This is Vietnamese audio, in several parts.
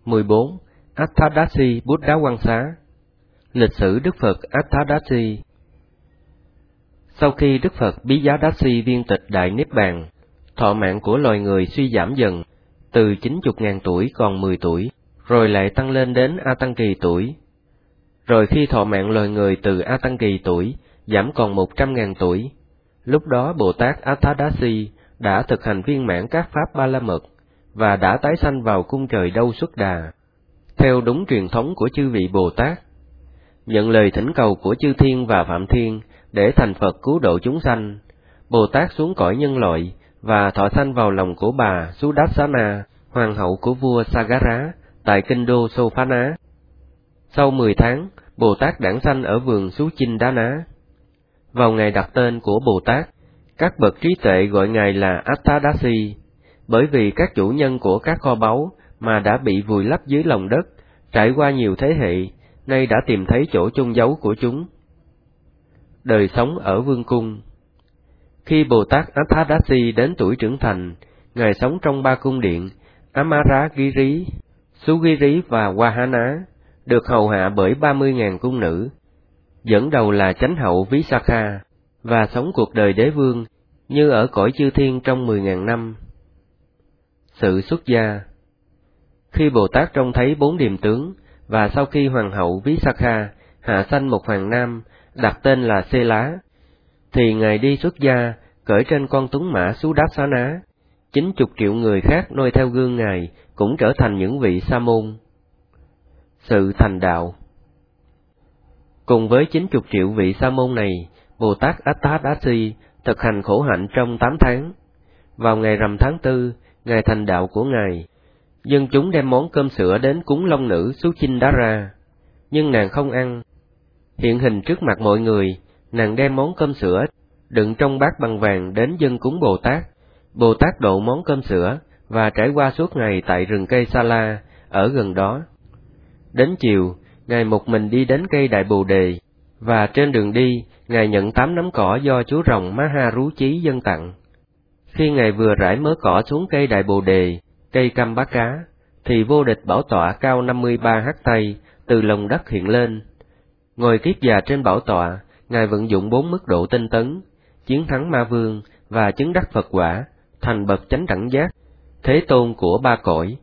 14. Attadasi Buddha Quan Xá. Lịch sử Đức Phật Attadasi. Sau khi Đức Phật Bí Giá Đássi viên tịch Đại Niết Bàn, thọ mạng của loài người suy giảm dần, từ 90.000 tuổi còn 10 tuổi, rồi lại tăng lên đến A Tăng Kỳ tuổi. Rồi khi thọ mạng loài người từ A Tăng Kỳ tuổi, giảm còn 100.000 tuổi, lúc đó Bồ Tát Attadasi đã thực hành viên mãn các pháp Ba La Mật, và đã tái sanh vào cung trời Đâu Xuất Đà, theo đúng truyền thống của chư vị Bồ Tát. Nhận lời thỉnh cầu của chư thiên và Phạm Thiên để thành Phật cứu độ chúng sanh, Bồ Tát xuống cõi nhân loại và thọ sanh vào lòng của bà Sudassana, hoàng hậu của vua Sagara, tại kinh đô Sophana. Sau 10 tháng, Bồ Tát đản sanh ở vườn Suchindana. Vào ngày đặt tên của Bồ Tát, các bậc trí tuệ gọi ngài là Attadasi, bởi vì các chủ nhân của các kho báu mà đã bị vùi lấp dưới lòng đất, trải qua nhiều thế hệ, nay đã tìm thấy chỗ chôn giấu của chúng. Đời sống ở vương cung. Khi Bồ Tát Attadasi đến tuổi trưởng thành, ngài sống trong 3 cung điện Amaragiri, Sugiri và Wahana, được hầu hạ bởi 30.000 cung nữ. Dẫn đầu là chánh hậu Visakha, và sống cuộc đời đế vương như ở cõi chư thiên trong 10.000 năm. Sự xuất gia. Khi Bồ Tát trông thấy 4 điềm tướng, và sau khi hoàng hậu Visakha hạ sanh một hoàng nam đặt tên là Xê Lá, thì ngài đi xuất gia, cởi trên con tuấn mã Sudassana. 90 triệu người khác noi theo gương ngài cũng trở thành những vị sa môn. Sự thành đạo. Cùng với 90 triệu vị sa môn này, Bồ Tát Attadasi thực hành khổ hạnh trong 8 tháng. Vào ngày rằm tháng 4, ngày thành đạo của ngài, dân chúng đem món cơm sữa đến cúng long nữ Suchindara, nhưng nàng không ăn. Hiện hình trước mặt mọi người, nàng đem món cơm sữa đựng trong bát bằng vàng đến dâng cúng Bồ Tát. Bồ Tát độ món cơm sữa và trải qua suốt ngày tại rừng cây Sa La ở gần đó. Đến chiều, ngài một mình đi đến cây Đại Bồ Đề, và trên đường đi, ngài nhận 8 nắm cỏ do chú rồng Maha Chí dâng tặng. Khi ngài vừa rải mớ cỏ xuống cây Đại Bồ Đề, cây Cam Bá Cá, thì vô địch bảo tọa cao 53 hắc tay từ lòng đất hiện lên. Ngồi kiết già trên bảo tọa, ngài vận dụng 4 mức độ tinh tấn, chiến thắng ma vương và chứng đắc Phật quả, thành bậc chánh đẳng giác, thế tôn của 3 cõi.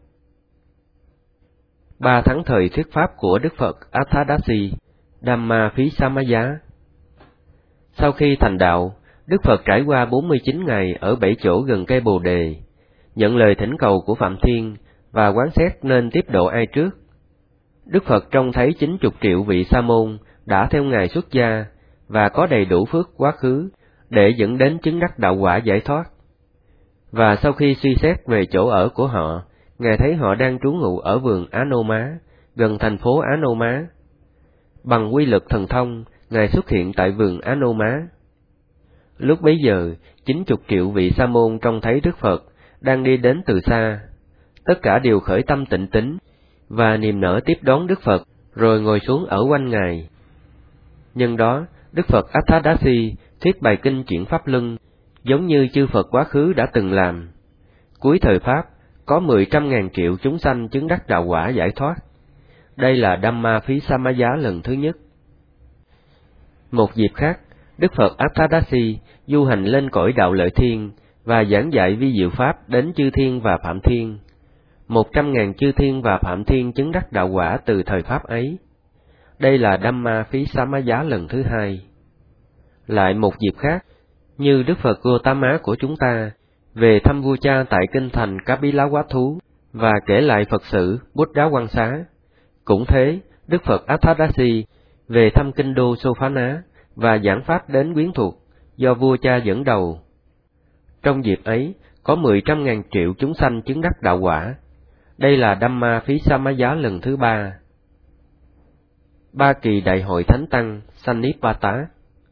3 tháng thời thuyết pháp của Đức Phật Attadasi, Dhamma Phí Samaya. Sau khi thành đạo, Đức Phật trải qua 49 ngày ở 7 chỗ gần cây Bồ Đề, nhận lời thỉnh cầu của Phạm Thiên và quán xét nên tiếp độ ai trước. Đức Phật trông thấy 90 triệu vị sa môn đã theo ngài xuất gia và có đầy đủ phước quá khứ để dẫn đến chứng đắc đạo quả giải thoát. Và sau khi suy xét về chỗ ở của họ, ngài thấy họ đang trú ngụ ở vườn Anoma, gần thành phố Anoma. Bằng quy lực thần thông, ngài xuất hiện tại vườn Anoma. Lúc bấy giờ, 90 triệu vị sa môn trông thấy Đức Phật đang đi đến từ xa. Tất cả đều khởi tâm tịnh tín và niềm nở tiếp đón Đức Phật, rồi ngồi xuống ở quanh ngài. Nhân đó, Đức Phật Attadasi thuyết bài kinh chuyển pháp luân, giống như chư Phật quá khứ đã từng làm. Cuối thời Pháp, có 10.000 triệu chúng sanh chứng đắc đạo quả giải thoát. Đây là Dhamma Phí Samaya lần thứ nhất. Một dịp khác, Đức Phật Attadasi du hành lên cõi đạo Lợi Thiên và giảng dạy vi diệu pháp đến chư thiên và Phạm Thiên. 100.000 chư thiên và Phạm Thiên chứng đắc đạo quả từ thời Pháp ấy. Đây là Dhamma Phí Samaya lần thứ hai. Lại một dịp khác, như Đức Phật Gotama của chúng ta, về thăm vua cha tại kinh thành Kapilavatthu và kể lại Phật sự Buddha Quan Xá. Cũng thế, Đức Phật Attadasi về thăm kinh đô Sophana và giảng pháp đến quyến thuộc do vua cha dẫn đầu. Trong dịp ấy, có 10.000 triệu chúng sanh chứng đắc đạo quả. Đây là Dhamma Phí Samaya lần thứ ba. 3 kỳ đại hội thánh tăng Sannipata.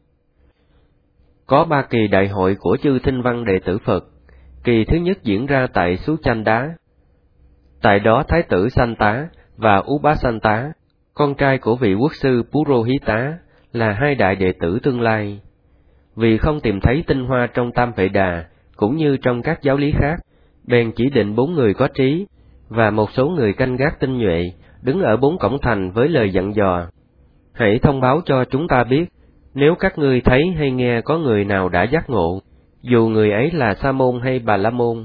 Có 3 kỳ đại hội của chư Thinh Văn đệ tử Phật. Kỳ thứ nhất diễn ra tại Suchanda. Tại đó Thái tử Santa và Upasanta, con trai của vị quốc sư Purohita, là 2 đại đệ tử tương lai. Vì không tìm thấy tinh hoa trong Tam Vệ Đà cũng như trong các giáo lý khác, bèn chỉ định 4 người có trí và một số người canh gác tinh nhuệ đứng ở 4 cổng thành với lời dặn dò: hãy thông báo cho chúng ta biết, nếu các ngươi thấy hay nghe có người nào đã giác ngộ, dù người ấy là Sa môn hay Bà La môn.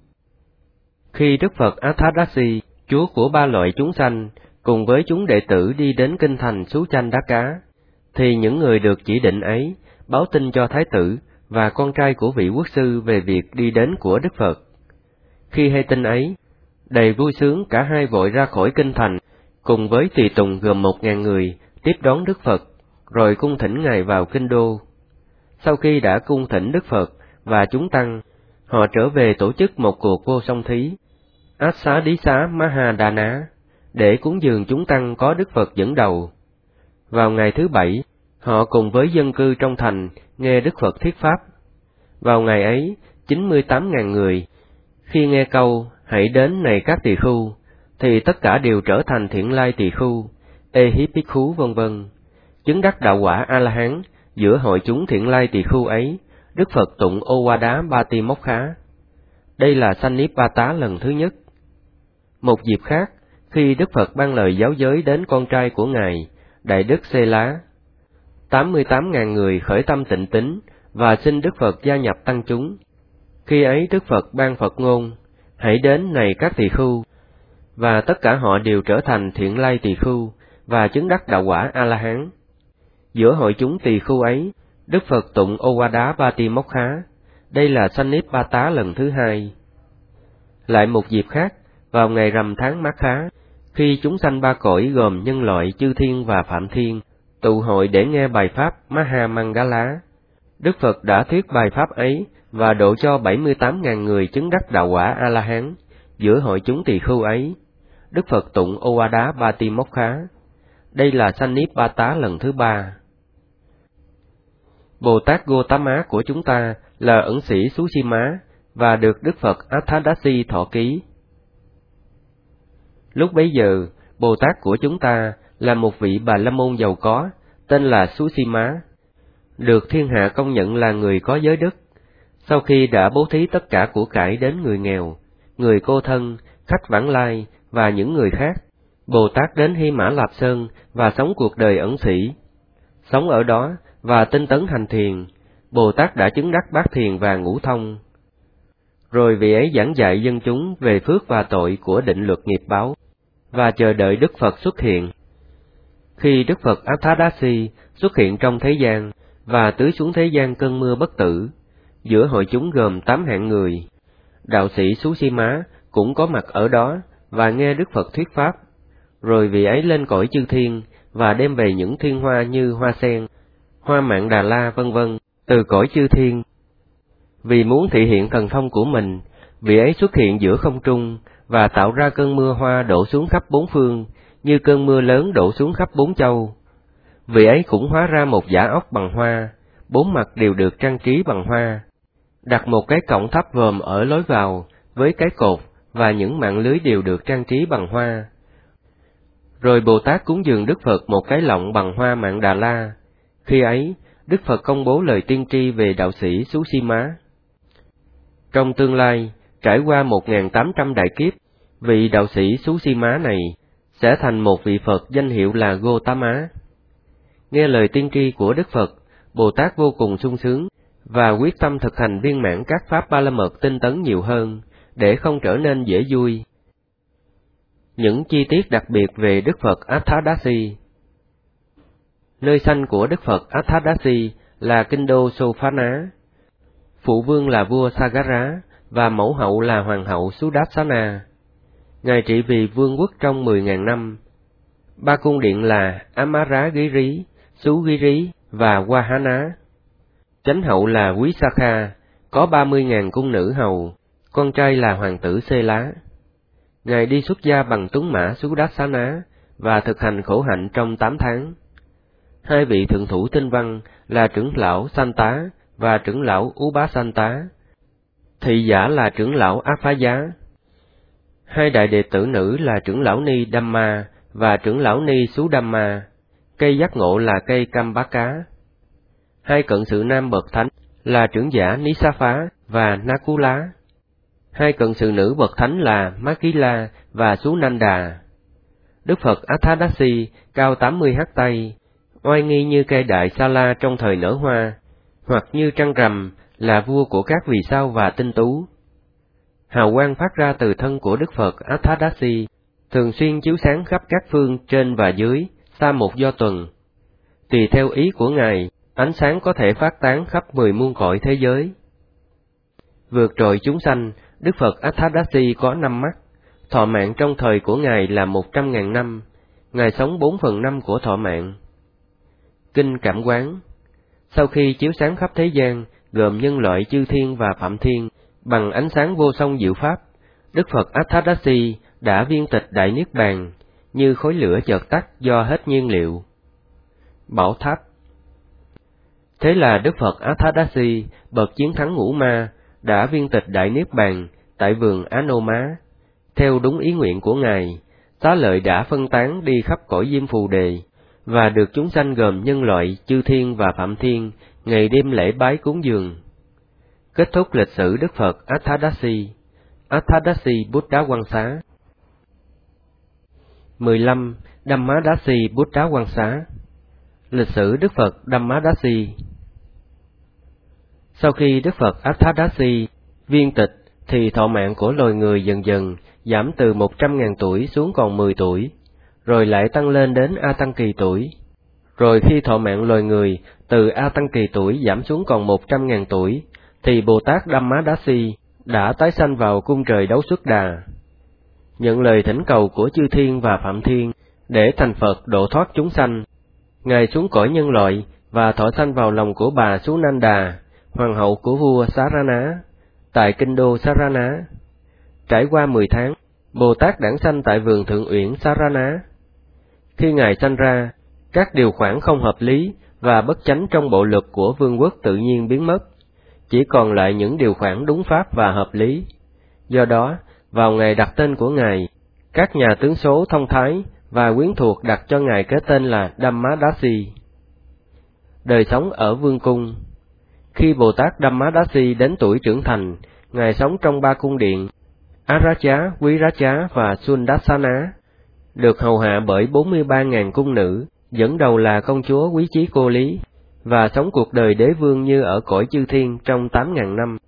Khi Đức Phật Ātthādāsī, Chúa của 3 loại chúng sanh, cùng với chúng đệ tử đi đến kinh thành Sú Chanh Đá Cá, thì những người được chỉ định ấy báo tin cho Thái tử và con trai của vị quốc sư về việc đi đến của Đức Phật. Khi hay tin ấy, đầy vui sướng cả hai vội ra khỏi kinh thành, cùng với tùy tùng gồm 1000 người tiếp đón Đức Phật, rồi cung thỉnh Ngài vào kinh đô. Sau khi đã cung thỉnh Đức Phật và chúng tăng, họ trở về tổ chức một cuộc vô song thí, Āsādīsā Mahādāna, để cúng dường chúng tăng có Đức Phật dẫn đầu. Vào ngày thứ 7, họ cùng với dân cư trong thành nghe Đức Phật thuyết pháp. Vào ngày ấy, 98.000 người, khi nghe câu hãy đến này các tỳ khưu, thì tất cả đều trở thành Thiện Lai tỳ khưu, Ehipikkhú vân vân, chứng đắc đạo quả A-la-hán. Giữa hội chúng Thiện Lai tỳ khưu ấy, Đức Phật tụng Ô Hoa Đá Ba Ti Mốc Khá. Đây là sanh Niết Ba Tá lần thứ nhất. Một dịp khác, khi Đức Phật ban lời giáo giới đến con trai của Ngài, Đại Đức Xê Lá, 88.000 người khởi tâm tịnh tín và xin Đức Phật gia nhập tăng chúng. Khi ấy Đức Phật ban Phật ngôn, hãy đến này các tỳ khưu, và tất cả họ đều trở thành Thiện Lai tỳ khưu và chứng đắc đạo quả A-la-hán. Giữa hội chúng tỳ khưu ấy, Đức Phật tụng Ô Hoa Đá Ba Ti Mốc Khá. Đây là sanh Niết Ba Tá lần thứ 2. Lại một dịp khác, vào ngày rằm tháng Mát Khá, khi chúng sanh 3 cõi gồm nhân loại, chư thiên và phạm thiên tụ hội để nghe bài pháp Maha Mangala, Đức Phật đã thuyết bài pháp ấy và độ cho 78.000 người chứng đắc đạo quả A-la-hán. Giữa hội chúng tỳ khưu ấy, Đức Phật tụng Ô Hoa Đá Ba Ti Mốc Khá. Đây là sanh Niết Ba Tá lần thứ 3. Bồ Tát Gotama của chúng ta là ẩn sĩ Susima và được Đức Phật Ātthādāsī thọ ký. Lúc bấy giờ, Bồ Tát của chúng ta là một vị Bà La môn giàu có, tên là Susima, được thiên hạ công nhận là người có giới đức. Sau khi đã bố thí tất cả của cải đến người nghèo, người cô thân, khách vãng lai và những người khác, Bồ Tát đến Hy Mã Lạp Sơn và sống cuộc đời ẩn sĩ. Sống ở đó và tinh tấn hành thiền, Bồ Tát đã chứng đắc bát thiền và ngũ thông. Rồi vị ấy giảng dạy dân chúng về phước và tội của định luật nghiệp báo, và chờ đợi Đức Phật xuất hiện. Khi Đức Phật Ātthādāsī xuất hiện trong thế gian và tưới xuống thế gian cơn mưa bất tử, giữa hội chúng gồm 8 hạng người, đạo sĩ Susima cũng có mặt ở đó và nghe Đức Phật thuyết pháp. Rồi vị ấy lên cõi chư thiên và đem về những thiên hoa như hoa sen, hoa Mạn Đà La vân vân từ cõi chư thiên. Vì muốn thị hiện thần thông của mình, vị ấy xuất hiện giữa không trung và tạo ra cơn mưa hoa đổ xuống khắp 4 phương, như cơn mưa lớn đổ xuống khắp 4 châu. Vị ấy cũng hóa ra một giã ốc bằng hoa, 4 mặt đều được trang trí bằng hoa, đặt một cái cổng tháp vòm ở lối vào với cái cột và những mạng lưới đều được trang trí bằng hoa. Rồi Bồ Tát cúng dường Đức Phật một cái lọng bằng hoa Mạn Đà La. Khi ấy, Đức Phật công bố lời tiên tri về đạo sĩ Susima. Trong tương lai, trải qua 1.800 đại kiếp, vị đạo sĩ Susima này sẽ thành một vị Phật danh hiệu là Gotama. Nghe lời tiên tri của Đức Phật, Bồ Tát vô cùng sung sướng và quyết tâm thực hành viên mãn các pháp Ba La Mật tinh tấn nhiều hơn, để không trở nên dễ vui. Những chi tiết đặc biệt về Đức Phật Ātthādāsī. Nơi sanh của Đức Phật Ātthādāsī là kinh đô Sophana. Phụ vương là vua Sagara và mẫu hậu là hoàng hậu Sudarsana. Ngài trị vì vương quốc trong 10.000 năm. 3 cung điện là Amaragiri, Sugiri và Wahana. Chánh hậu là Visakha, có 30.000 cung nữ hầu, con trai là hoàng tử Xê Lá. Ngài đi xuất gia bằng tuấn mã Sudarsana và thực hành khổ hạnh trong 8 tháng. 2 vị thượng thủ tinh văn là trưởng lão Santa và trưởng lão Upasanta. Thị giả là trưởng lão Aphaya. 2 đại đệ tử nữ là trưởng lão Ni Dhamma và trưởng lão Ni Sudhamma. Cây giác ngộ là cây Kambaka. 2 cận sự nam bậc thánh là trưởng giả Nisapha và Nakula. 2 cận sự nữ bậc thánh là Makila và Sunanda. Đức Phật Athadasi cao 80 hắc tay, oai nghi như cây đại sa la trong thời nở hoa, hoặc như trăng rằm, là vua của các vì sao và tinh tú. Hào quang phát ra từ thân của Đức Phật Athadasi, thường xuyên chiếu sáng khắp các phương trên và dưới, xa một do tuần. Tùy theo ý của Ngài, ánh sáng có thể phát tán khắp 10 muôn cõi thế giới. Vượt trội chúng sanh, Đức Phật Athadasi có 5 mắt, thọ mạng trong thời của Ngài là 100.000 năm, Ngài sống 4/5 của thọ mạng. Kinh Cảm Quán. Sau khi chiếu sáng khắp thế gian, gồm nhân loại chư thiên và phạm thiên, bằng ánh sáng vô song diệu pháp, Đức Phật Athadasi đã viên tịch đại niết bàn, như khối lửa chợt tắt do hết nhiên liệu. Bảo tháp. Thế là Đức Phật Athadasi, bậc chiến thắng ngũ ma, đã viên tịch đại niết bàn tại vườn Anoma. Theo đúng ý nguyện của Ngài, xá lợi đã phân tán đi khắp cõi Diêm Phù Đề, và được chúng sanh gồm nhân loại, chư thiên và phạm thiên ngày đêm lễ bái cúng dường. Kết thúc lịch sử Đức Phật Athadasi. Athadasi Buddha Quang Xá. 15. Dhammadasi Buddha Quang Xá. Lịch sử Đức Phật Dhammadasi. Sau khi Đức Phật Athadasi viên tịch, thì thọ mạng của loài người dần dần giảm từ 100.000 tuổi xuống còn 10 tuổi, rồi lại tăng lên đến A Tăng Kỳ tuổi. Rồi khi thọ mạng loài người từ A Tăng Kỳ tuổi giảm xuống còn 100.000 tuổi, thì Bồ Tát Dhammadasi đã tái sanh vào cung trời Đấu Xuất Đà. Nhận lời thỉnh cầu của chư thiên và phạm thiên để thành Phật độ thoát chúng sanh, Ngài xuống cõi nhân loại và thọ sanh vào lòng của bà Sunanda, hoàng hậu của vua Sarana, tại kinh đô Sarana. Trải qua 10 tháng, Bồ Tát đản sanh tại vườn Thượng Uyển Sarana. Khi Ngài sanh ra, các điều khoản không hợp lý và bất chánh trong bộ luật của vương quốc tự nhiên biến mất, chỉ còn lại những điều khoản đúng pháp và hợp lý. Do đó, vào ngày đặt tên của Ngài, các nhà tướng số thông thái và quyến thuộc đặt cho Ngài cái tên là Dhammadasi. Đời sống ở vương cung. Khi Bồ Tát Dhammadasi đến tuổi trưởng thành, Ngài sống trong 3 cung điện, Aracha, Viracha và Sundasana, được hầu hạ bởi 43.000 cung nữ, dẫn đầu là công chúa Quý Chí Cô Lý, và sống cuộc đời đế vương như ở cõi chư thiên trong 8.000 năm.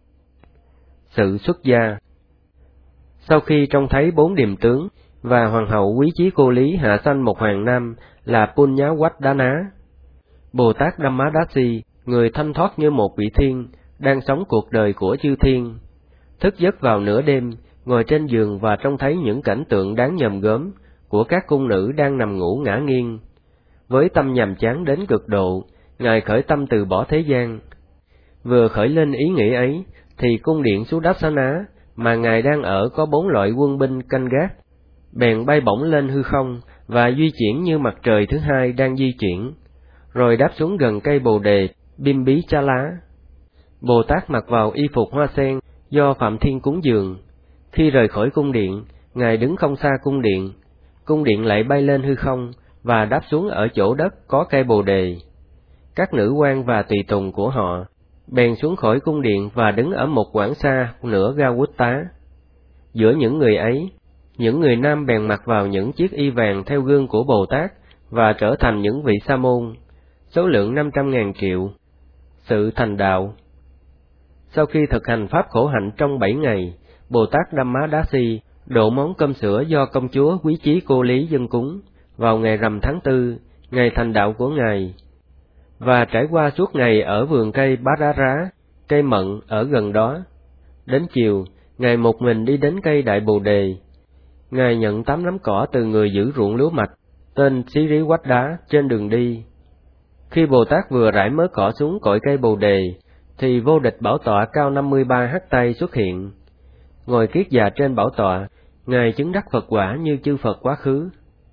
Sự xuất gia. Sau khi trông thấy 4 điềm tướng và hoàng hậu Quý Chí Cô Lý hạ sanh một hoàng nam là Punyavaddana, Bồ Tát Dhammadasi, người thanh thoát như một vị thiên, đang sống cuộc đời của chư thiên, thức giấc vào nửa đêm, ngồi trên giường và trông thấy những cảnh tượng đáng nhòm gớm của các cung nữ đang nằm ngủ ngả nghiêng. Với tâm nhàm chán đến cực độ, Ngài khởi tâm từ bỏ thế gian. Vừa khởi lên ý nghĩ ấy, thì cung điện Sudassana mà Ngài đang ở có 4 loại quân binh canh gác, bèn bay bổng lên hư không và di chuyển như mặt trời thứ hai đang di chuyển, rồi đáp xuống gần cây bồ đề Bimbichala. Bồ Tát mặc vào y phục hoa sen do Phạm Thiên cúng dường. Khi rời khỏi cung điện, Ngài đứng không xa cung điện lại bay lên hư không và đáp xuống ở chỗ đất có cây bồ đề. Các nữ quan và tùy tùng của họ bèn xuống khỏi cung điện và đứng ở một quãng xa nửa Gawutta. Giữa những người ấy, những người nam bèn mặc vào những chiếc y vàng theo gương của Bồ Tát và trở thành những vị sa môn, số lượng 500.000 triệu. Sự thành đạo. Sau khi thực hành pháp khổ hạnh trong 7 ngày, Bồ Tát Dhammadasi độ món cơm sữa do công chúa Quý Chí Cô Lý dâng cúng vào ngày rằm tháng 4, ngày thành đạo của Ngài, và trải qua suốt ngày ở vườn cây Bharara, cây mận ở gần đó. Đến chiều, Ngài một mình đi đến cây Đại Bồ Đề. Ngài nhận 8 nắm cỏ từ người giữ ruộng lúa mạch, tên Siriwattha, trên đường đi. Khi Bồ Tát vừa rải mớ cỏ xuống cội cây Bồ Đề, thì vô địch bảo tọa cao 53 hắc tay xuất hiện. Ngồi kiết già trên bảo tọa, Ngài chứng đắc Phật quả như chư Phật quá khứ.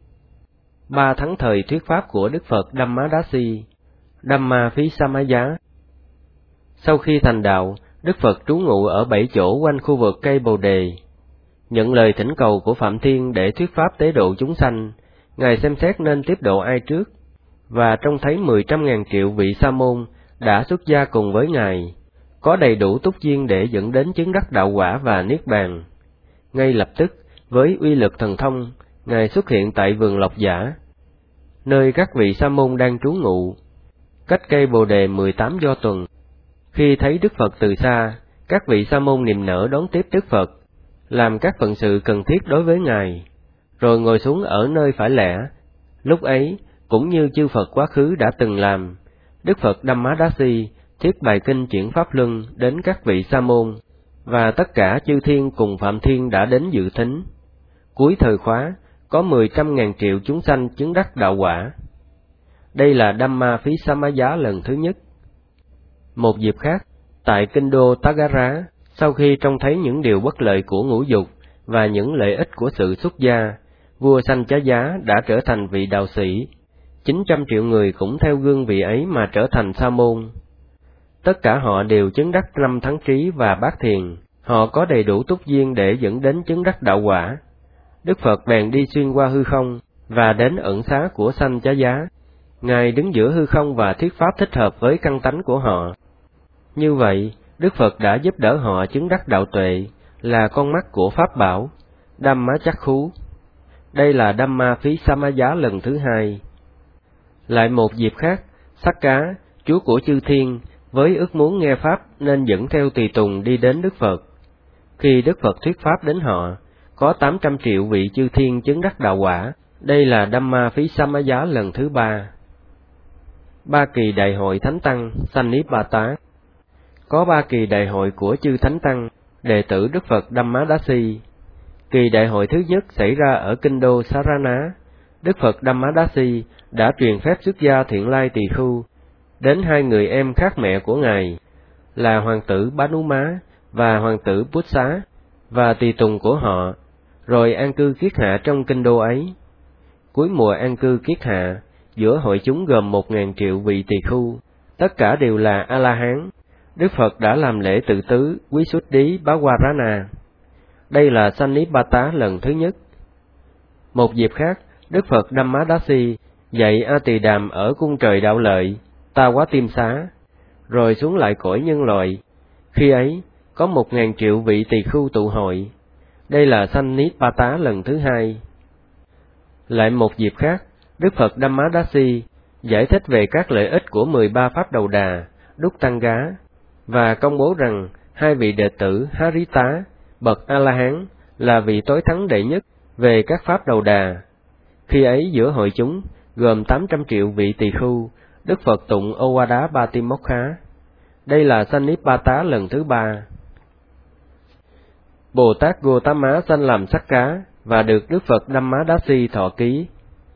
3 tháng thời thuyết pháp của Đức Phật Dhammadasi. Dhammaphisamaya. Sau khi thành đạo, Đức Phật trú ngụ ở 7 chỗ quanh khu vực cây Bồ Đề. Nhận lời thỉnh cầu của Phạm Thiên để thuyết pháp tế độ chúng sanh, Ngài xem xét nên tiếp độ ai trước, và trông thấy 10.000 triệu vị sa môn đã xuất gia cùng với Ngài, có đầy đủ túc duyên để dẫn đến chứng đắc đạo quả và niết bàn. Ngay lập tức, với uy lực thần thông, Ngài xuất hiện tại vườn Lộc Giả, nơi các vị sa môn đang trú ngụ, cách cây Bồ đề 18 do tuần. Khi thấy Đức Phật từ xa, các vị sa môn niềm nở đón tiếp Đức Phật, làm các phận sự cần thiết đối với Ngài, rồi ngồi xuống ở nơi phải lẽ. Lúc ấy, cũng như chư Phật quá khứ đã từng làm, Đức Phật Dhammadasi thuyết bài kinh chuyển Pháp Luân đến các vị sa môn, và tất cả chư thiên cùng Phạm Thiên đã đến dự thính. Cuối thời khóa, có 10.000 triệu chúng sanh chứng đắc đạo quả. Đây là Dhamma Phí Samaya lần thứ nhất. Một dịp khác, tại kinh đô Tagara, sau khi trông thấy những điều bất lợi của ngũ dục và những lợi ích của sự xuất gia, vua Sañjaya đã trở thành vị đạo sĩ. 900 triệu người cũng theo gương vị ấy mà trở thành sa môn. Tất cả họ đều chứng đắc 5 thắng trí và bát thiền, họ có đầy đủ túc duyên để dẫn đến chứng đắc đạo quả. Đức Phật bèn đi xuyên qua hư không và đến ẩn xá của Sañjaya. Ngài đứng giữa hư không và thuyết pháp thích hợp với căn tánh của họ. Như vậy, Đức Phật đã giúp đỡ họ chứng đắc đạo tuệ, là con mắt của Pháp bảo, Dhamma Chakkhú. Đây là Dhamma Phí Samaya lần thứ hai. Lại một dịp khác, Sắc Cá, chúa của chư thiên, với ước muốn nghe Pháp nên dẫn theo tùy tùng đi đến Đức Phật. Khi Đức Phật thuyết Pháp đến họ, có 800 triệu vị chư thiên chứng đắc đạo quả. Đây là Dhamma Phí Samaya lần thứ ba. Ba kỳ đại hội Thánh Tăng, Sannipata. Có ba kỳ đại hội của chư Thánh Tăng, đệ tử Đức Phật Dhammadasi. Kỳ đại hội thứ nhất xảy ra ở kinh đô Sarana. Đức Phật Dhammadasi đã truyền phép xuất gia Thiện Lai Tỳ Khưu đến hai người em khác mẹ của Ngài, là hoàng tử Banuma và hoàng tử Bút Xá, và tùy tùng của họ, rồi an cư kiết hạ trong kinh đô ấy. Cuối mùa an cư kiết hạ, giữa hội chúng gồm 1.000 triệu vị tỳ khưu, tất cả đều là A-la-hán. Đức Phật đã làm lễ tự tứ Quý Xuất Đí Bá Qua Rá Na. Đây là Sannipata lần thứ nhất. Một dịp khác, Đức Phật Dhammadasi dạy A Tỳ Đàm ở cung trời Đạo Lợi, Ta Quá Tiêm Xá, rồi xuống lại cõi nhân loại. Khi ấy, có 1.000 triệu vị tỳ khưu tụ hội. Đây là Sannipata lần thứ hai. Lại một dịp khác, Đức Phật Dhammadasi giải thích về các lợi ích của 13 pháp đầu đà, Đúc Tăng Gá, và công bố rằng hai vị đệ tử Harita, bậc A-la-hán, là vị tối thắng đệ nhất về các pháp đầu đà. Khi ấy giữa hội chúng, gồm 800 triệu vị tỳ khưu, Đức Phật tụng Owada Patimokha. Đây là Sannipata lần thứ ba. Bồ Tát Gotama sanh làm Sắc Cá và được Đức Phật Dhammadasi thọ ký.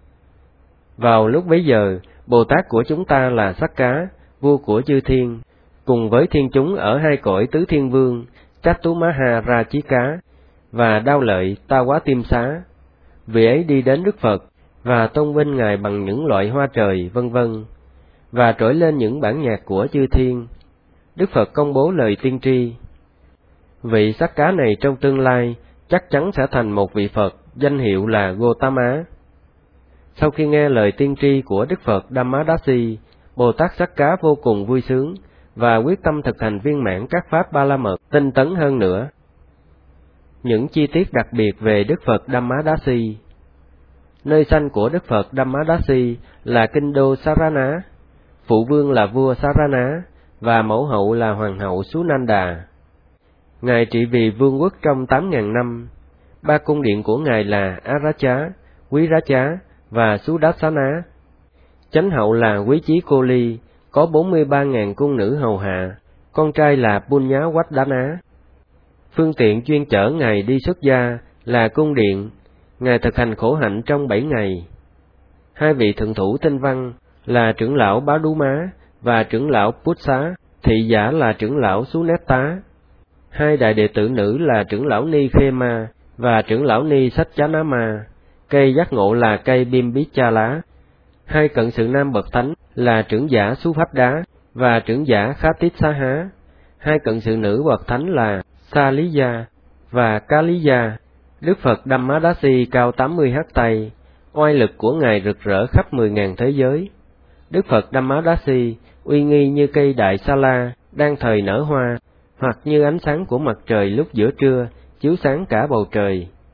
Vào lúc bấy giờ, Bồ Tát của chúng ta là Sắc Cá, vua của chư thiên, cùng với thiên chúng ở hai cõi tứ thiên vương, Chattumaha Ra Chí Cá và Đao Lợi Ta Quá Tiêm Xá. Vị ấy đi đến Đức Phật và tôn vinh Ngài bằng những loại hoa trời, vân vân, và trỗi lên những bản nhạc của chư thiên. Đức Phật công bố lời tiên tri. Vị Sắc Cá này trong tương lai chắc chắn sẽ thành một vị Phật, danh hiệu là Gotama. Sau khi nghe lời tiên tri của Đức Phật Dhammadasi, Bồ Tát Sắc Cá vô cùng vui sướng và quyết tâm thực hành viên mãn các pháp ba la mật tinh tấn hơn nữa. Những chi tiết đặc biệt về Đức Phật Dhammadasi. Nơi sanh của Đức Phật Dhammadasi là kinh đô Sarana. Phụ vương là vua Sarana và mẫu hậu là hoàng hậu Sunanda. Ngài trị vì vương quốc trong 8.000 năm. Ba cung điện của Ngài là Aracha, Quý Racha và Sudassana. Chánh hậu là Quý Chí Cô Ly, có 43.000 cung nữ hầu hạ, con trai là Punya Waddana. Phương tiện chuyên chở Ngài đi xuất gia là cung điện. Ngài thực hành khổ hạnh trong 7 ngày. Hai vị thượng thủ tinh văn là trưởng lão Bá Đú Má và trưởng lão Pút Xá, thị giả là trưởng lão Sunetta. Hai đại đệ tử nữ là trưởng lão Ni Khê Ma và trưởng lão Ni Sách Chá Ná Ma. Cây giác ngộ là cây Bim Bí Cha Lá. Hai cận sự nam bậc thánh là trưởng giả Xú Pháp Đá và trưởng giả Khá Tít Xá Há. Hai cận sự nữ bậc thánh là Sa Lý Gia và Cá Lý Gia. Đức Phật Dhammadasi cao 80 hắt tay, oai lực của Ngài rực rỡ khắp 10.000 thế giới. Đức Phật Dhammadasi uy nghi như cây đại sa la đang thời nở hoa, hoặc như ánh sáng của mặt trời lúc giữa trưa chiếu sáng cả bầu trời.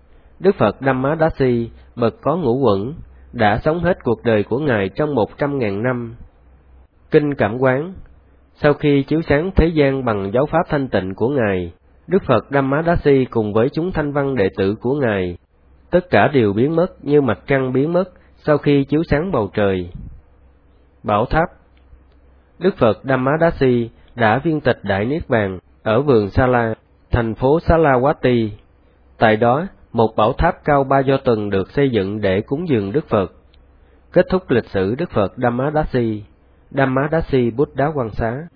Đức Phật Dhammadasi, bậc có ngũ uẩn, đã sống hết cuộc đời của Ngài trong 100.000 năm. Kinh Cảm Quán. Sau khi chiếu sáng thế gian bằng giáo pháp thanh tịnh của Ngài, Đức Phật Dhammadasi cùng với chúng thanh văn đệ tử của Ngài, tất cả đều biến mất như mặt trăng biến mất sau khi chiếu sáng bầu trời. Bảo tháp. Đức Phật Dhammadasi đã viên tịch Đại Niết Bàn ở vườn Sala, thành phố Salavati. Tại đó, một bảo tháp cao 3 do tuần được xây dựng để cúng dường Đức Phật. Kết thúc lịch sử Đức Phật Dhammadasi, Dhammadasi Buddha Quang Xá.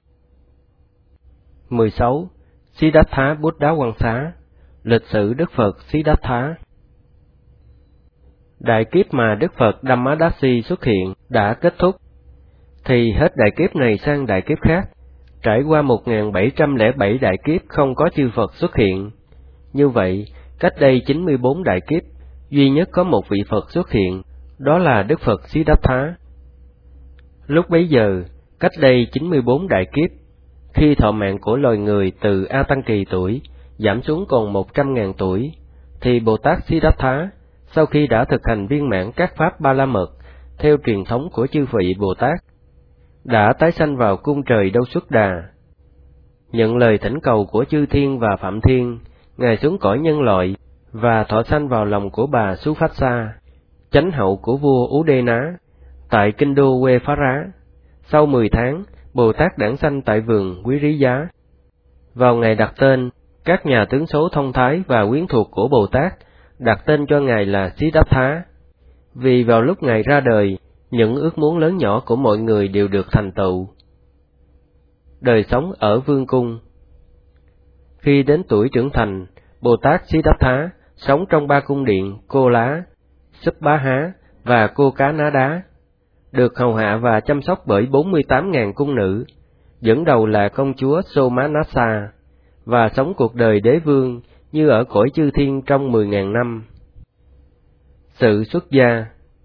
16. Siddhartha Buddha Quang Xá. Lịch sử Đức Phật Siddhartha. Đại kiếp mà Đức Phật Dhammadasi xuất hiện đã kết thúc, thì hết đại kiếp này sang đại kiếp khác, trải qua 1707 đại kiếp không có chư Phật xuất hiện. Như vậy, cách đây 94 đại kiếp, duy nhất có một vị Phật xuất hiện, đó là Đức Phật Siddhartha. Lúc bấy giờ, cách đây 94 đại kiếp, khi thọ mạng của loài người từ A Tăng Kỳ tuổi giảm xuống còn 100.000 tuổi, thì Bồ Tát Siddhartha, sau khi đã thực hành viên mãn các pháp Ba La Mật theo truyền thống của chư vị Bồ Tát, đã tái sanh vào cung trời Đâu Xuất Đà. Nhận lời thỉnh cầu của chư thiên và Phạm Thiên, Ngài xuống cõi nhân loại và thọ sanh vào lòng của bà Suphassa, chánh hậu của vua Udena, tại kinh đô Quê Phá Rá. Sau 10 tháng, Bồ Tát đản sanh tại vườn Quý Rí Giá. Vào ngày đặt tên, các nhà tướng số thông thái và quyến thuộc của Bồ Tát đặt tên cho Ngài là Siddhartha, vì vào lúc Ngài ra đời, những ước muốn lớn nhỏ của mọi người đều được thành tựu. Đời sống ở vương cung. Khi đến tuổi trưởng thành, Bồ Tát Siddhartha sống trong 3 cung điện Cô Lá, Súp Bá Há và Cô Cá Ná Đá, được hầu hạ và chăm sóc bởi 48.000 cung nữ, dẫn đầu là công chúa Somanassa, và sống cuộc đời đế vương như ở cõi chư thiên trong 10.000 năm. Sự xuất gia.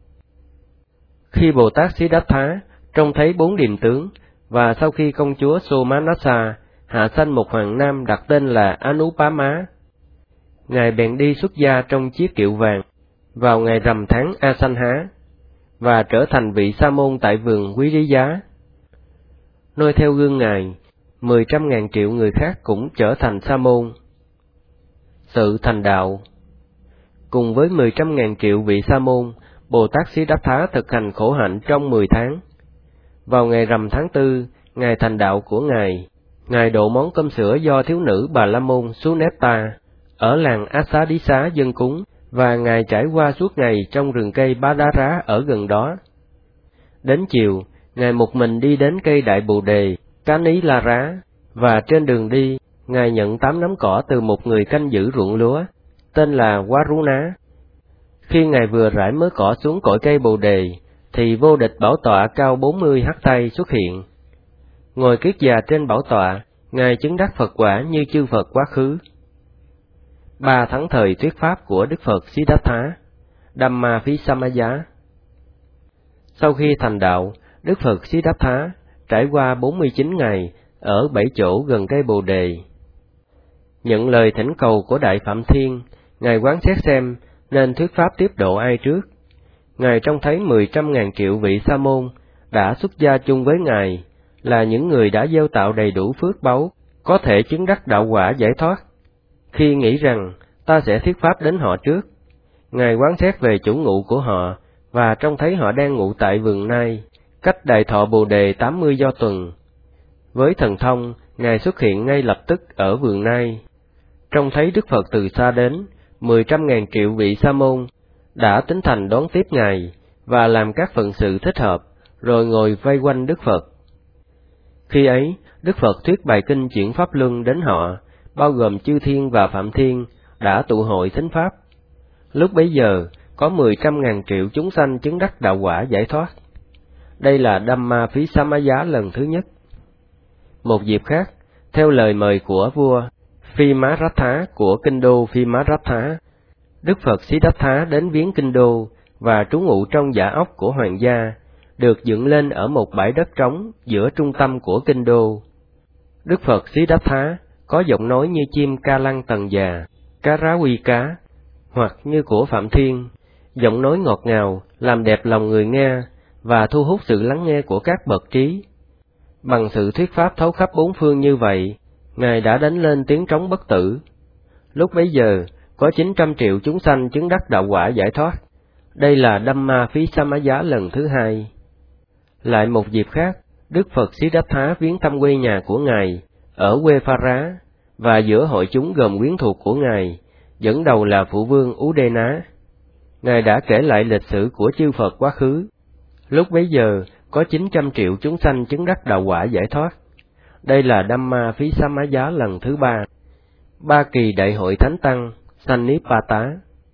Khi Bồ Tát Siddhartha trông thấy 4 điềm tướng, và sau khi công chúa Somanassa hạ sanh một hoàng nam đặt tên là Anupama, Ngài bèn đi xuất gia trong chiếc kiệu vàng vào ngày rằm tháng Asanha, và trở thành vị sa môn tại vườn Quý Rí Giá. Noi theo gương Ngài, 100.000 triệu người khác cũng trở thành sa môn. Sự thành đạo. Cùng với 100.000 triệu vị sa môn, Bồ Tát Siddhartha thực hành khổ hạnh trong 10 tháng. Vào ngày rằm tháng 4, ngày thành đạo của Ngài độ món cơm sữa do thiếu nữ Bà La Môn Sunetta ở làng Asadisa dâng cúng, và Ngài trải qua suốt ngày trong rừng cây Bá Đá Rá ở gần đó. Đến chiều, Ngài một mình đi đến cây Đại Bồ Đề, Cá Ní La Rá, và trên đường đi, Ngài nhận 8 nắm cỏ từ một người canh giữ ruộng lúa, tên là Waruna. Khi Ngài vừa rải mớ cỏ xuống cội cây Bồ Đề, thì vô địch bảo tọa cao 40 hắc tay xuất hiện. Ngồi kiết già trên bảo tọa, Ngài chứng đắc Phật quả như chư Phật quá khứ. 3 tháng thời thuyết pháp của Đức Phật Siddhartha, Dhammaphisamaya. Sau khi thành đạo, Đức Phật Siddhartha trải qua 49 ngày ở 7 chỗ gần cây Bồ Đề. Nhận lời thỉnh cầu của Đại Phạm Thiên, Ngài quán xét xem nên thuyết pháp tiếp độ ai trước. Ngài trông thấy 100.000 triệu vị sa môn đã xuất gia chung với Ngài, là những người đã gieo tạo đầy đủ phước báu, có thể chứng đắc đạo quả giải thoát. Khi nghĩ rằng ta sẽ thuyết pháp đến họ trước, Ngài quán xét về chủ ngụ của họ, và trông thấy họ đang ngụ tại vườn Nai, cách Đại Thọ Bồ Đề 80 do tuần. Với thần thông, Ngài xuất hiện ngay lập tức ở vườn Nai. Trông thấy Đức Phật từ xa đến, 100.000 triệu vị sa môn đã tính thành đón tiếp Ngài và làm các phận sự thích hợp, rồi ngồi vây quanh Đức Phật. Khi ấy, Đức Phật thuyết bài kinh chuyển pháp luân đến họ, bao gồm chư thiên và Phạm Thiên, đã tụ hội thính pháp. Lúc bấy giờ, có 100.000 triệu chúng sanh chứng đắc đạo quả giải thoát. Đây là Dhammaphisamaya lần thứ nhất. Một dịp khác, theo lời mời của vua Phimaratha của kinh đô Phimaratha, Đức Phật Siddhartha đến viếng kinh đô và trú ngụ trong dạ ốc của hoàng gia, được dựng lên ở một bãi đất trống giữa trung tâm của kinh đô. Đức Phật Siddhartha có giọng nói như chim ca lăng tần già, cá rá quy cá, hoặc như của Phạm Thiên, giọng nói ngọt ngào, làm đẹp lòng người nghe và thu hút sự lắng nghe của các bậc trí. Bằng sự thuyết pháp thấu khắp bốn phương như vậy, Ngài đã đánh lên tiếng trống bất tử. Lúc bấy giờ, có 900 triệu chúng sanh chứng đắc đạo quả giải thoát. Đây là Dhamma Phí Samaya lần thứ 2. Lại một dịp khác, Đức Phật Siddhartha viếng thăm quê nhà của Ngài ở Quê-pha-rá, và giữa hội chúng gồm quyến thuộc của Ngài, dẫn đầu là Phụ Vương Udená. Ngài đã kể lại lịch sử của chư Phật quá khứ. Lúc bấy giờ, có 900 triệu chúng sanh chứng đắc đạo quả giải thoát. Đây là Dhamma Phí Samaya lần thứ 3. Ba kỳ đại hội Thánh Tăng, Sannipata.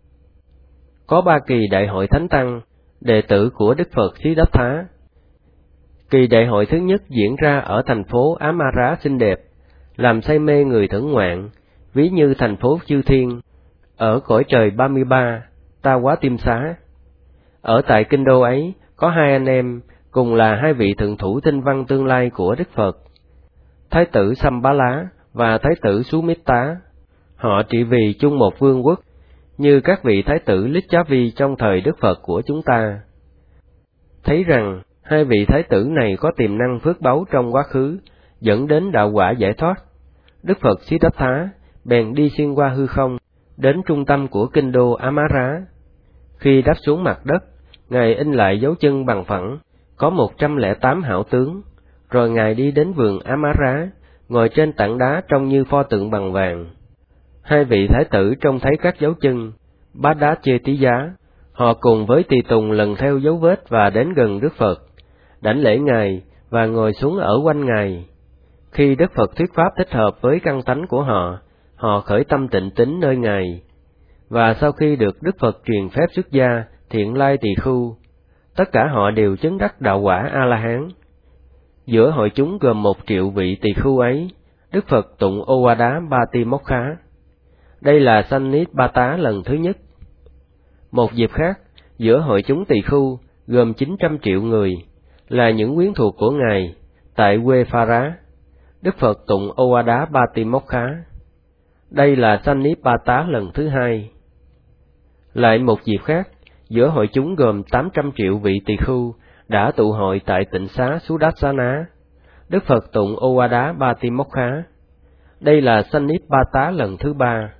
Có ba kỳ đại hội Thánh Tăng, đệ tử của Đức Phật Siddhartha. Kỳ đại hội thứ nhất diễn ra ở thành phố Amara xinh đẹp, làm say mê người thưởng ngoạn, ví như thành phố chư thiên, ở cõi trời 33, Ta Quá Tiêm Xá. Ở tại kinh đô ấy, có hai anh em, cùng là hai vị thượng thủ tinh văn tương lai của Đức Phật, Thái tử Sambala và Thái tử Sumitta. Họ trị vì chung một vương quốc, như các vị Thái tử Lichavi trong thời Đức Phật của chúng ta. Thấy rằng, hai vị Thái tử này có tiềm năng phước báu trong quá khứ, dẫn đến đạo quả giải thoát. Đức Phật Siddhartha bèn đi xuyên qua hư không, đến trung tâm của kinh đô Amara. Khi đáp xuống mặt đất, Ngài in lại dấu chân bằng phẳng, có 108 hảo tướng, rồi Ngài đi đến vườn Amara, ngồi trên tảng đá trông như pho tượng bằng vàng. Hai vị Thái tử trông thấy các dấu chân, bát đá chê tí giá, họ cùng với tùy tùng lần theo dấu vết và đến gần Đức Phật, đảnh lễ Ngài và ngồi xuống ở quanh Ngài. Khi Đức Phật thuyết pháp thích hợp với căn tánh của họ, họ khởi tâm tịnh tín nơi Ngài. Và sau khi được Đức Phật truyền phép xuất gia, Thiện Lai Tỳ Khưu, tất cả họ đều chứng đắc đạo quả A-la-hán. Giữa hội chúng gồm 1 triệu vị tỳ khưu ấy, Đức Phật tụng Owada Patimokha. Đây là Sannipata lần thứ nhất. Một dịp khác, giữa hội chúng tỳ khưu gồm 900 triệu người, là những quyến thuộc của Ngài, tại Quê-pha-rá, Đức Phật tụng Owada Patimokha. Đây là Sannipata lần thứ 2. Lại một dịp khác, giữa hội chúng gồm 800 triệu vị tỳ khưu đã tụ hội tại tịnh xá Sudassana, Đức Phật tụng Owada Patimokha. Đây là Sannipata lần thứ 3.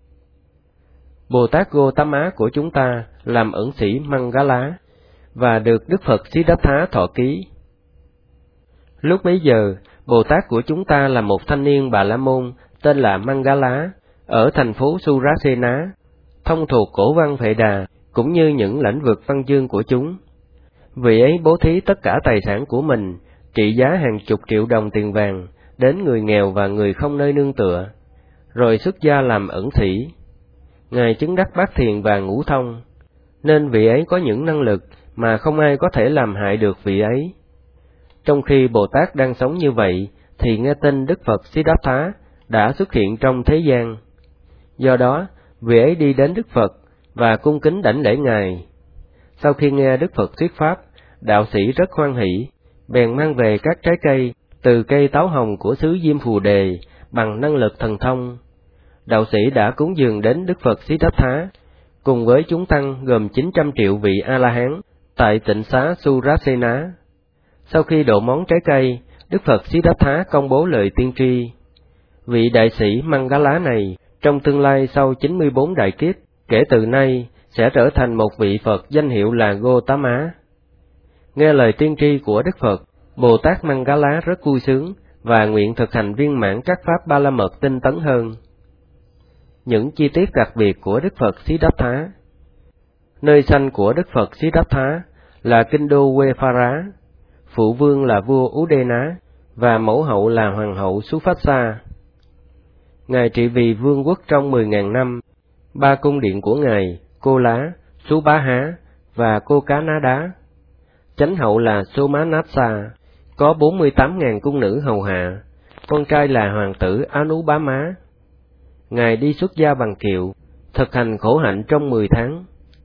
Bồ Tát Gotama của chúng ta làm ẩn sĩ Mangala và được Đức Phật Siddhartha thọ ký. Lúc bấy giờ, Bồ Tát của chúng ta là một thanh niên Bà La Môn tên là Mangala ở thành phố Surasena, thông thuộc cổ văn Phệ Đà cũng như những lĩnh vực văn chương của chúng. Vị ấy bố thí tất cả tài sản của mình, trị giá hàng chục triệu đồng tiền vàng, đến người nghèo và người không nơi nương tựa, rồi xuất gia làm ẩn sĩ. Ngài chứng đắc bát thiền và ngũ thông, nên vị ấy có những năng lực mà không ai có thể làm hại được vị ấy. Trong khi Bồ Tát đang sống như vậy, thì nghe tin Đức Phật Siddhartha đã xuất hiện trong thế gian. Do đó, vị ấy đi đến Đức Phật và cung kính đảnh lễ Ngài. Sau khi nghe Đức Phật thuyết pháp, đạo sĩ rất hoan hỷ, bèn mang về các trái cây từ cây táo hồng của xứ Diêm Phù Đề bằng năng lực thần thông. Đạo sĩ đã cúng dường đến Đức Phật Siddhartha, cùng với chúng tăng gồm 900 triệu vị A-la-hán, tại tịnh xá Surasena. Sau khi độ món trái cây, Đức Phật Siddhartha công bố lời tiên tri. Vị đại sĩ Mangala này, trong tương lai sau 94 đại kiếp, kể từ nay, sẽ trở thành một vị Phật danh hiệu là Gotama. Nghe lời tiên tri của Đức Phật, Bồ Tát Mangala rất vui sướng và nguyện thực hành viên mãn các pháp Ba La Mật tinh tấn hơn. Những chi tiết đặc biệt của Đức Phật Siddhartha. Nơi sanh của Đức Phật Siddhartha là kinh đô Quê-pha-rá, phụ vương là vua Udena và mẫu hậu là hoàng hậu Suphasa. Ngài trị vì vương quốc trong 10.000 năm. 3 cung điện của Ngài, Cô Lá, Sú Bá Há và Cô Cá Ná Đá. Chánh hậu là Somanatsa, có 48.000 cung nữ hầu hạ, con trai là hoàng tử Anubama. Ngài đi xuất gia bằng kiệu, thực hành khổ hạnh trong 10 tháng.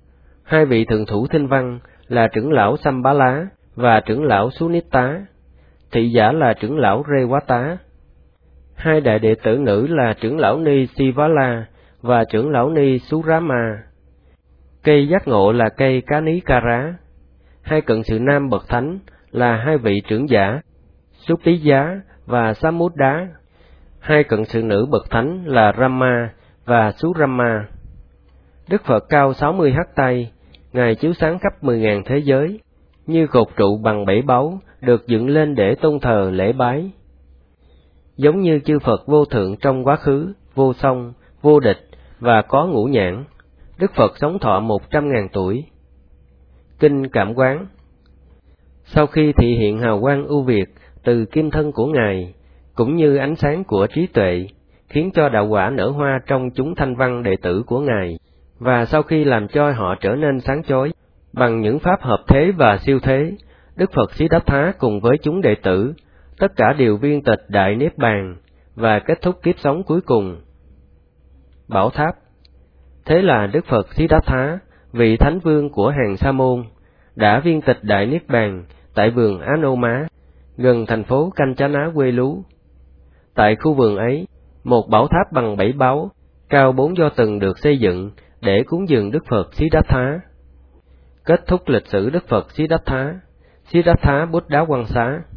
2 vị thượng thủ thinh văn là trưởng lão Sambala và trưởng lão Sunitta, thị giả là trưởng lão Rewata. 2 đại đệ tử nữ là trưởng lão Ni Sivala và trưởng lão ni Surama. Cây giác ngộ là cây Kanikara. Hai cận sự nam bậc thánh là hai vị trưởng giả Suptija và Samudra. Hai cận sự nữ bậc thánh là Rama và Surama. Đức Phật cao 60 hắt tay, Ngài chiếu sáng khắp 10.000 thế giới, như cột trụ bằng 7 báu được dựng lên để tôn thờ lễ bái. Giống như chư Phật vô thượng trong quá khứ, vô song, vô địch và có ngũ nhãn, Đức Phật sống thọ 100.000 tuổi. Kinh Cảm Quán. Sau khi thị hiện hào quang ưu việt từ kim thân của Ngài, cũng như ánh sáng của trí tuệ, khiến cho đạo quả nở hoa trong chúng thanh văn đệ tử của Ngài, và sau khi làm cho họ trở nên sáng chói bằng những pháp hợp thế và siêu thế, Đức Phật Siddhartha cùng với chúng đệ tử, tất cả đều viên tịch đại niết bàn và kết thúc kiếp sống cuối cùng. Bảo tháp. Thế là Đức Phật Siddhartha, vị thánh vương của hàng Sa môn, đã viên tịch đại niết bàn tại vườn Anoma, gần thành phố Kanchana quê lú. Tại khu vườn ấy, một bảo tháp bằng 7 báu, cao 4 do tầng được xây dựng để cúng dường Đức Phật Siddhartha. Kết thúc lịch sử Đức Phật Siddhartha, Siddhartha Buddha Quang Xá.